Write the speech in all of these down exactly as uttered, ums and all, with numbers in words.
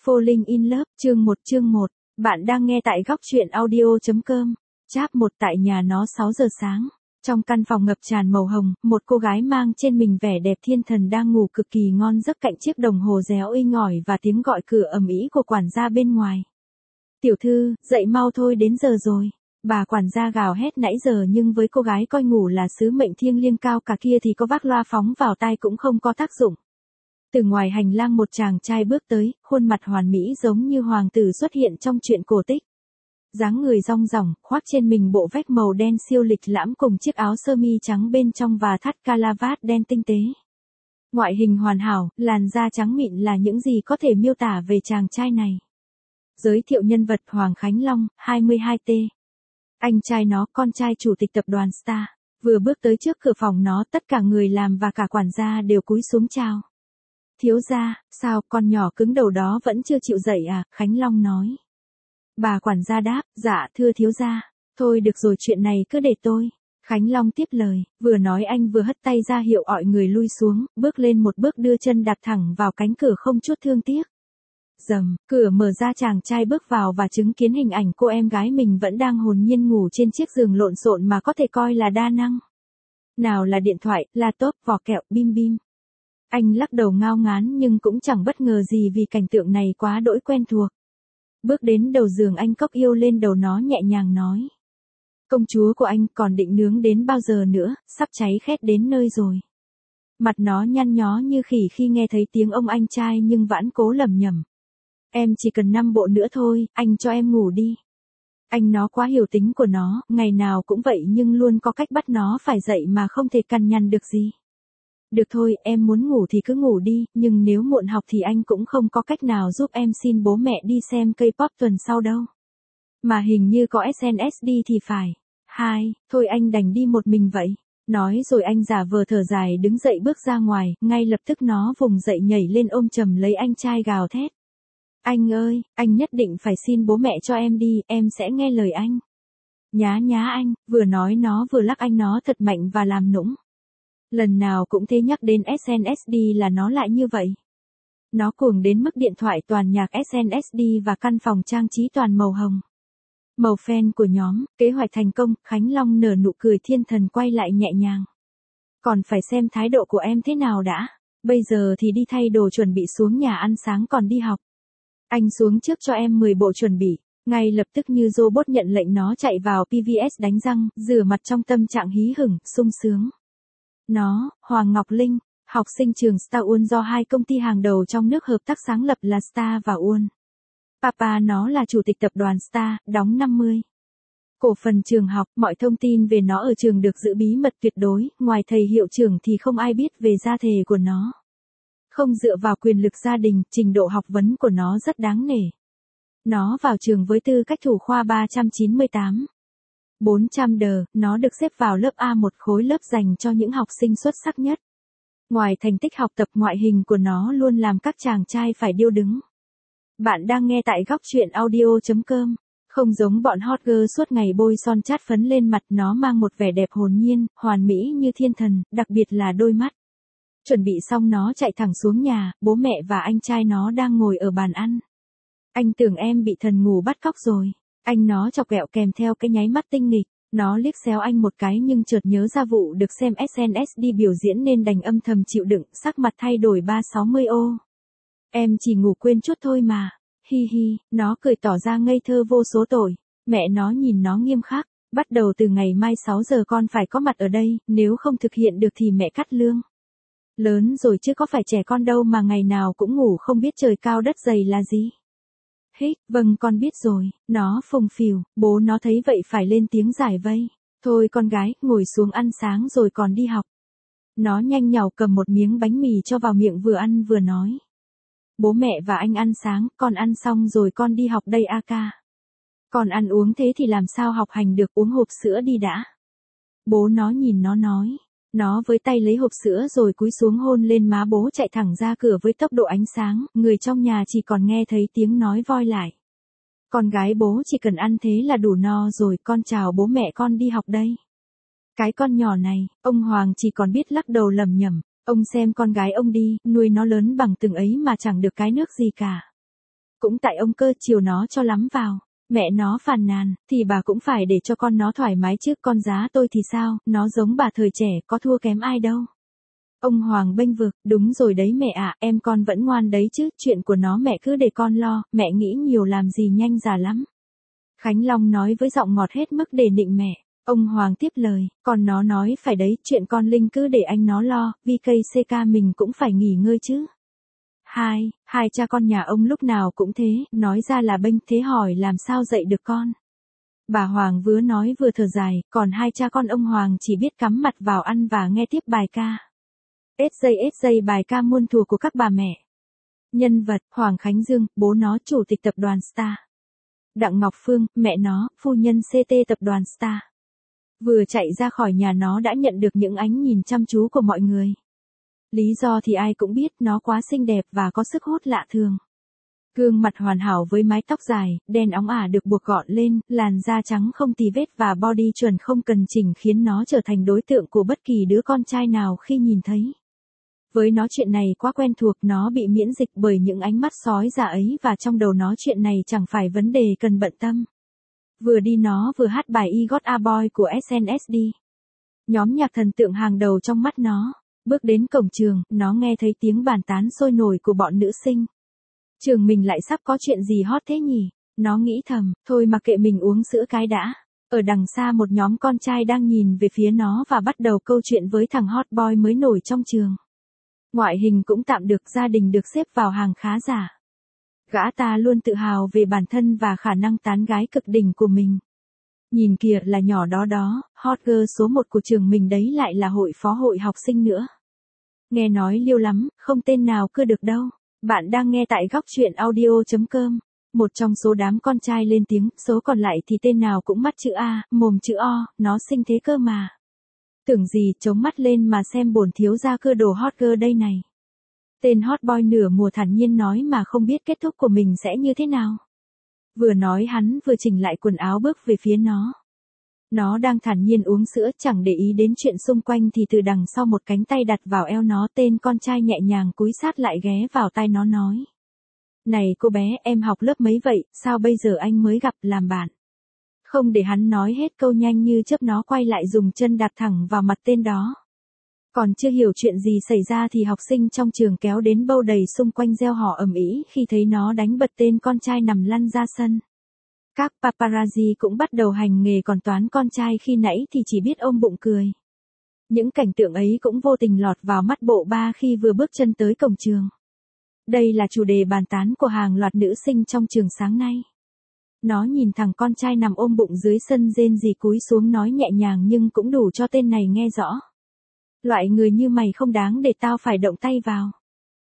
Falling in Love, chương một chương một. Bạn đang nghe tại góc truyện audio.com. Chap một tại nhà nó sáu giờ sáng. Trong căn phòng ngập tràn màu hồng, một cô gái mang trên mình vẻ đẹp thiên thần đang ngủ cực kỳ ngon giấc cạnh chiếc đồng hồ réo inh ỏi và tiếng gọi cửa ầm ĩ của quản gia bên ngoài. Tiểu thư, dậy mau thôi, đến giờ rồi. Bà quản gia gào hét nãy giờ, nhưng với cô gái coi ngủ là sứ mệnh thiêng liêng cao cả kia thì có vác loa phóng vào tai cũng không có tác dụng. Từ ngoài hành lang một chàng trai bước tới, khuôn mặt hoàn mỹ giống như hoàng tử xuất hiện trong truyện cổ tích. Dáng người rong ròng, khoác trên mình bộ vest màu đen siêu lịch lãm cùng chiếc áo sơ mi trắng bên trong và thắt calavat đen tinh tế. Ngoại hình hoàn hảo, làn da trắng mịn là những gì có thể miêu tả về chàng trai này. Giới thiệu nhân vật: Hoàng Khánh Long, hai mươi hai tuổi. Anh trai nó, con trai chủ tịch tập đoàn Star. Vừa bước tới trước cửa phòng nó, tất cả người làm và cả quản gia đều cúi xuống chào. Thiếu gia, sao con nhỏ cứng đầu đó vẫn chưa chịu dậy à? Khánh Long nói. Bà quản gia đáp, dạ thưa thiếu gia. Thôi được rồi, chuyện này cứ để tôi. Khánh Long tiếp lời, vừa nói anh vừa hất tay ra hiệu mọi người lui xuống, bước lên một bước đưa chân đặt thẳng vào cánh cửa không chút thương tiếc. Rầm, cửa mở ra, chàng trai bước vào và chứng kiến hình ảnh cô em gái mình vẫn đang hồn nhiên ngủ trên chiếc giường lộn xộn mà có thể coi là đa năng. Nào là điện thoại, laptop, vỏ kẹo, bim bim. Anh lắc đầu ngao ngán nhưng cũng chẳng bất ngờ gì vì cảnh tượng này quá đỗi quen thuộc. Bước đến đầu giường, anh cốc yêu lên đầu nó nhẹ nhàng nói. Công chúa của anh còn định nướng đến bao giờ nữa, sắp cháy khét đến nơi rồi. Mặt nó nhăn nhó như khỉ khi nghe thấy tiếng ông anh trai nhưng vẫn cố lẩm nhẩm. Em chỉ cần năm bộ nữa thôi, anh cho em ngủ đi. Anh nó quá hiểu tính của nó, ngày nào cũng vậy nhưng luôn có cách bắt nó phải dậy mà không thể cằn nhằn được gì. Được thôi, em muốn ngủ thì cứ ngủ đi, nhưng nếu muộn học thì anh cũng không có cách nào giúp em xin bố mẹ đi xem K-pop tuần sau đâu. Mà hình như có ét en ét đi thì phải. Hai, thôi anh đành đi một mình vậy. Nói rồi anh giả vờ thở dài đứng dậy bước ra ngoài, ngay lập tức nó vùng dậy nhảy lên ôm chầm lấy anh trai gào thét. Anh ơi, anh nhất định phải xin bố mẹ cho em đi, em sẽ nghe lời anh. Nhá nhá anh, vừa nói nó vừa lắc anh nó thật mạnh và làm nũng. Lần nào cũng thế, nhắc đến ét en ét đi là nó lại như vậy. Nó cuồng đến mức điện thoại toàn nhạc ét en ét đi và căn phòng trang trí toàn màu hồng. Màu fan của nhóm, kế hoạch thành công, Khánh Long nở nụ cười thiên thần quay lại nhẹ nhàng. Còn phải xem thái độ của em thế nào đã. Bây giờ thì đi thay đồ chuẩn bị xuống nhà ăn sáng còn đi học. Anh xuống trước cho em mười bộ chuẩn bị. Ngay lập tức như robot nhận lệnh, nó chạy vào pê vê ét đánh răng, rửa mặt trong tâm trạng hí hửng, sung sướng. Nó, Hoàng Ngọc Linh, học sinh trường Star Uon do hai công ty hàng đầu trong nước hợp tác sáng lập là Star và Uon. Papa nó là chủ tịch tập đoàn Star, đóng năm mươi cổ phần trường học, mọi thông tin về nó ở trường được giữ bí mật tuyệt đối, ngoài thầy hiệu trưởng thì không ai biết về gia thể của nó. Không dựa vào quyền lực gia đình, trình độ học vấn của nó rất đáng nể. Nó vào trường với tư cách thủ khoa ba trăm chín mươi tám. bốn trăm đờ, nó được xếp vào lớp A một, khối lớp dành cho những học sinh xuất sắc nhất. Ngoài thành tích học tập, ngoại hình của nó luôn làm các chàng trai phải điêu đứng. Bạn đang nghe tại góc truyện audio.com. Không giống bọn hot girl suốt ngày bôi son chát phấn lên mặt, nó mang một vẻ đẹp hồn nhiên, hoàn mỹ như thiên thần, đặc biệt là đôi mắt. Chuẩn bị xong nó chạy thẳng xuống nhà, bố mẹ và anh trai nó đang ngồi ở bàn ăn. Anh tưởng em bị thần ngủ bắt cóc rồi. Anh nó chọc ghẹo kèm theo cái nháy mắt tinh nghịch. Nó liếc xéo anh một cái nhưng chợt nhớ ra vụ được xem ét en ét đi biểu diễn nên đành âm thầm chịu đựng, sắc mặt thay đổi ba sáu mươi ô. Em chỉ ngủ quên chút thôi mà. Hi hi, nó cười tỏ ra ngây thơ vô số tội. Mẹ nó nhìn nó nghiêm khắc. Bắt đầu từ ngày mai sáu giờ con phải có mặt ở đây, nếu không thực hiện được thì mẹ cắt lương. Lớn rồi chứ có phải trẻ con đâu mà ngày nào cũng ngủ không biết trời cao đất dày là gì. Hích, vâng con biết rồi, nó phùng phìu, bố nó thấy vậy phải lên tiếng giải vây. Thôi con gái, ngồi xuống ăn sáng rồi còn đi học. Nó nhanh nhảu cầm một miếng bánh mì cho vào miệng vừa ăn vừa nói. Bố mẹ và anh ăn sáng, con ăn xong rồi con đi học đây a ca. Còn ăn uống thế thì làm sao học hành được, uống hộp sữa đi đã. Bố nó nhìn nó nói. Nó với tay lấy hộp sữa rồi cúi xuống hôn lên má bố, chạy thẳng ra cửa với tốc độ ánh sáng, người trong nhà chỉ còn nghe thấy tiếng nói voi lại. Con gái bố chỉ cần ăn thế là đủ no rồi, con chào bố mẹ con đi học đây. Cái con nhỏ này, ông Hoàng chỉ còn biết lắc đầu lẩm nhẩm, ông xem con gái ông đi, nuôi nó lớn bằng từng ấy mà chẳng được cái nước gì cả. Cũng tại ông cơ chiều nó cho lắm vào. Mẹ nó phàn nàn, thì bà cũng phải để cho con nó thoải mái chứ, con giá tôi thì sao, nó giống bà thời trẻ, có thua kém ai đâu. Ông Hoàng bênh vực, đúng rồi đấy mẹ ạ, em con vẫn ngoan đấy chứ, chuyện của nó mẹ cứ để con lo, mẹ nghĩ nhiều làm gì nhanh già lắm. Khánh Long nói với giọng ngọt hết mức để nịnh mẹ. Ông Hoàng tiếp lời, còn nó nói phải đấy, chuyện con Linh cứ để anh nó lo, vê ca xê ca mình cũng phải nghỉ ngơi chứ. Hai, hai cha con nhà ông lúc nào cũng thế, nói ra là bênh, thế hỏi làm sao dạy được con. Bà Hoàng vừa nói vừa thở dài, còn hai cha con ông Hoàng chỉ biết cắm mặt vào ăn và nghe tiếp bài ca. ét gi ét gi bài ca muôn thuở của các bà mẹ. Nhân vật, Hoàng Khánh Dương, bố nó chủ tịch tập đoàn Star. Đặng Ngọc Phương, mẹ nó, phu nhân xê tê tập đoàn Star. Vừa chạy ra khỏi nhà nó đã nhận được những ánh nhìn chăm chú của mọi người. Lý do thì ai cũng biết, nó quá xinh đẹp và có sức hút lạ thường. Gương mặt hoàn hảo với mái tóc dài, đen óng ả được buộc gọn lên, làn da trắng không tì vết và body chuẩn không cần chỉnh khiến nó trở thành đối tượng của bất kỳ đứa con trai nào khi nhìn thấy. Với nó chuyện này quá quen thuộc, nó bị miễn dịch bởi những ánh mắt sói già ấy và trong đầu nó chuyện này chẳng phải vấn đề cần bận tâm. Vừa đi nó vừa hát bài I Got a Boy của ét en ét đê. Nhóm nhạc thần tượng hàng đầu trong mắt nó. Bước đến cổng trường, nó nghe thấy tiếng bàn tán sôi nổi của bọn nữ sinh. Trường mình lại sắp có chuyện gì hot thế nhỉ? Nó nghĩ thầm, thôi mà kệ mình uống sữa cái đã. Ở đằng xa một nhóm con trai đang nhìn về phía nó và bắt đầu câu chuyện với thằng hot boy mới nổi trong trường. Ngoại hình cũng tạm được, gia đình được xếp vào hàng khá giả. Gã ta luôn tự hào về bản thân và khả năng tán gái cực đỉnh của mình. Nhìn kìa là nhỏ đó đó, hot girl số một của trường mình đấy lại là hội phó hội học sinh nữa. Nghe nói liêu lắm, không tên nào cưa được đâu. Bạn đang nghe tại góc chuyện audio chấm com. Một trong số đám con trai lên tiếng, số còn lại thì tên nào cũng mắt chữ A, mồm chữ O, nó xinh thế cơ mà. Tưởng gì, chống mắt lên mà xem bổn thiếu gia cưa đồ hot girl đây này. Tên hot boy nửa mùa thản nhiên nói mà không biết kết thúc của mình sẽ như thế nào. Vừa nói hắn vừa chỉnh lại quần áo bước về phía nó. Nó đang thản nhiên uống sữa chẳng để ý đến chuyện xung quanh thì từ đằng sau một cánh tay đặt vào eo nó, tên con trai nhẹ nhàng cúi sát lại ghé vào tai nó nói. Này cô bé, em học lớp mấy vậy, sao bây giờ anh mới gặp làm bạn? Không để hắn nói hết câu nhanh như chớp nó quay lại dùng chân đạp thẳng vào mặt tên đó. Còn chưa hiểu chuyện gì xảy ra thì học sinh trong trường kéo đến bâu đầy xung quanh reo hò ầm ĩ khi thấy nó đánh bật tên con trai nằm lăn ra sân. Các paparazzi cũng bắt đầu hành nghề, còn toán con trai khi nãy thì chỉ biết ôm bụng cười. Những cảnh tượng ấy cũng vô tình lọt vào mắt bộ ba khi vừa bước chân tới cổng trường. Đây là chủ đề bàn tán của hàng loạt nữ sinh trong trường sáng nay. Nó nhìn thằng con trai nằm ôm bụng dưới sân rên rỉ cúi xuống nói nhẹ nhàng nhưng cũng đủ cho tên này nghe rõ. Loại người như mày không đáng để tao phải động tay vào.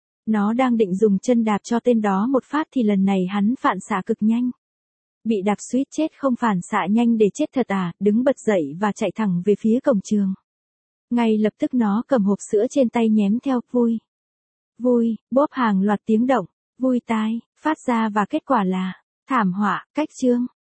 Nó đang định dùng chân đạp cho tên đó một phát thì lần này hắn phản xạ cực nhanh. Bị đạp suýt chết không phản xạ nhanh để chết thật à, đứng bật dậy và chạy thẳng về phía cổng trường. Ngay lập tức nó cầm hộp sữa trên tay nhém theo, vui. Vui, bóp hàng loạt tiếng động, vui tai, phát ra và kết quả là, thảm họa, cách chương.